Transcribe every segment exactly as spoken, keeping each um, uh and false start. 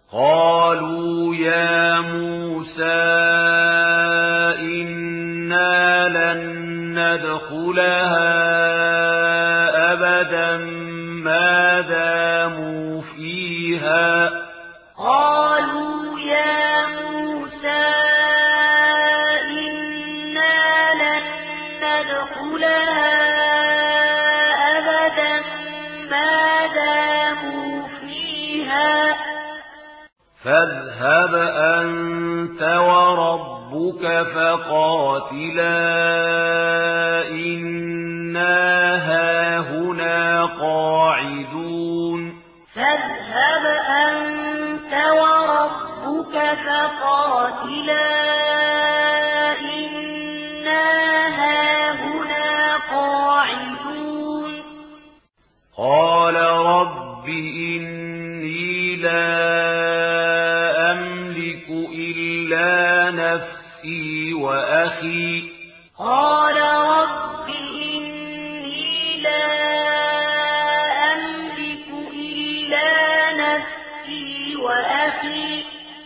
قالوا يا موسى إنا لن ندخلها أبدا ما داموا فيها قالوا يا موسى إنا لن ندخلها أبدا ما داموا فيها فاذهب أنت وربك فقاتلا إنا هاهنا قاعدون فاذهب أنت وربك فقاتلا إنا هاهنا قاعدون قال رب إني لا نفسي وأخي قال رب إني لا أملك إلا نفسي وأخي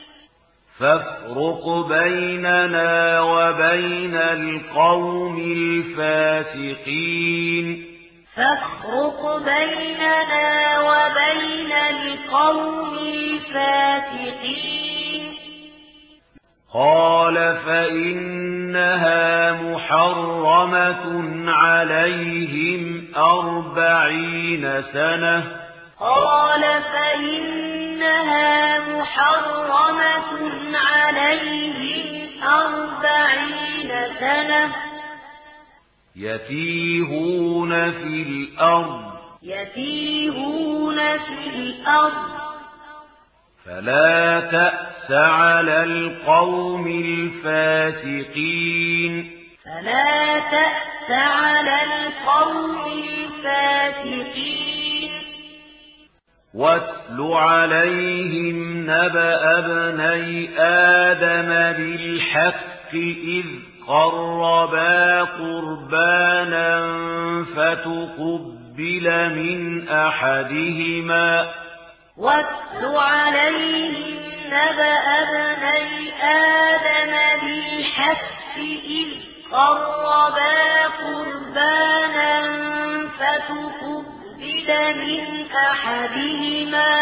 فافرق بيننا وبين القوم الفاسقين فافرق بيننا وبين القوم الفاسقين قال فإنها محرمة عليهم أربعين سنة قال فإنها محرمة عليهم أربعين سنة يتيهون في الأرض يتيهون في الأرض فلا تأس على القوم الفاسقين فلا تأس على القوم الفاسقين واتل عليهم نبأ ابني آدم بالحق إذ قربا قربانا فتقبل من أحدهما واتل عليهم نبأ ابني آدم بالحق إذ قربا قربانا فتقبل من أحدهما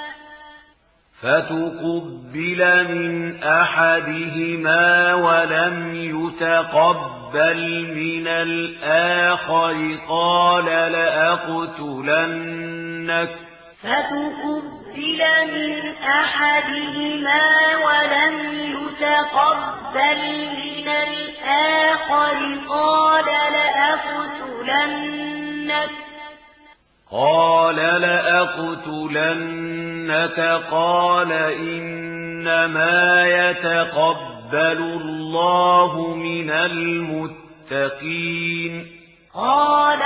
فتقبل من أحدهما ولم يتقبل من الآخر قال لأقتلنك فتقبل من أحدهما ولم يتقبل من الآخر قال لأقتلنك قال لأقتلنك قال إنما يتقبل الله من المتقين قال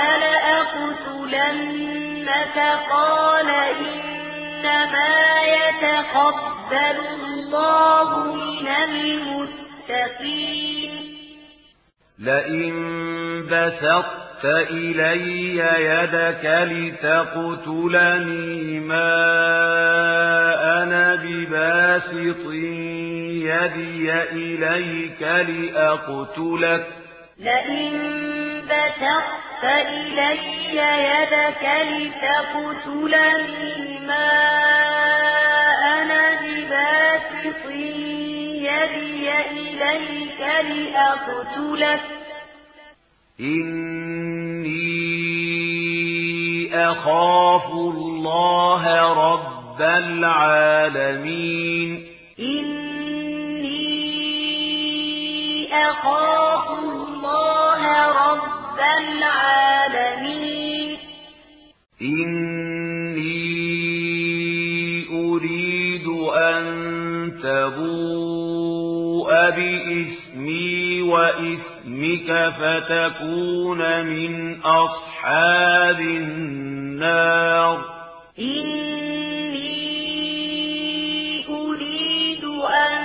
لأقتلنك قال إنما يتقبل الله من المتقين لئن بسطت إلي يدك لتقتلني ما أنا بباسط يدي إليك لأقتلك لئن بسطت إلي يدك لتقتلني ما أنا بباسط يدي إليك لأقتلك إني أخاف الله رب العالمين إني أخاف الله رب العالمين إني أريد أن تبوء بإسمي وإثمك فتكون من أصحاب النار إني أريد أن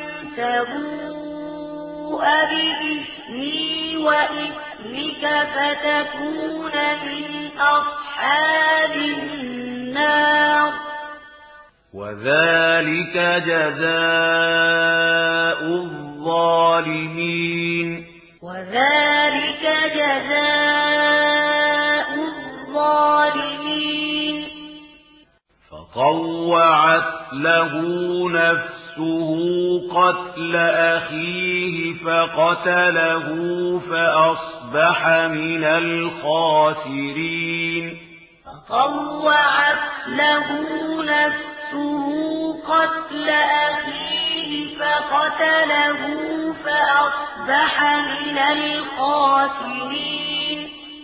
تبوء بإسمي وإثمك فتكون من أصحاب النار وذلك جزاء الظالمين وذلك جزاء الظالمين فطوعت له نفسه قتل أخيه فقتله فأصبح من الخاسرين فطوعت له نفسه قتل أخيه فقتله فأصبح من الخاسرين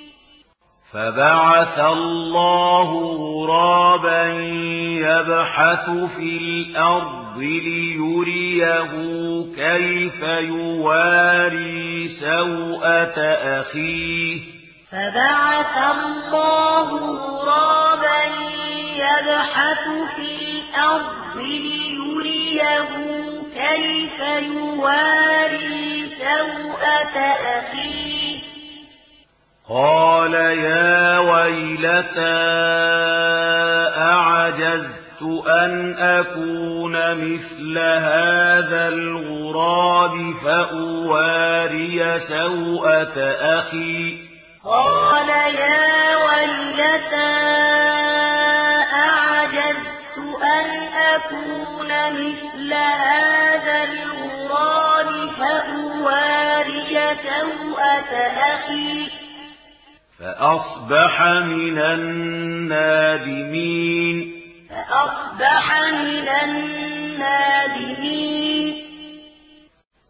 فبعث الله غرابا يبحث في الأرض ليريه كيف يواري سوءة أخيه فبعث الله غرابا يبحث في الأرض ليريه كيف يواري سوءة أخيه قال يا ويلتى أعجزت أن أكون مثل هذا الغراب فأواري سوءة أخي قال يا ويلتى أعجزت أن أكون مثل هذا الغراب فأواري سوءة أخي فأصبح من النادمين فأصبح من النادمين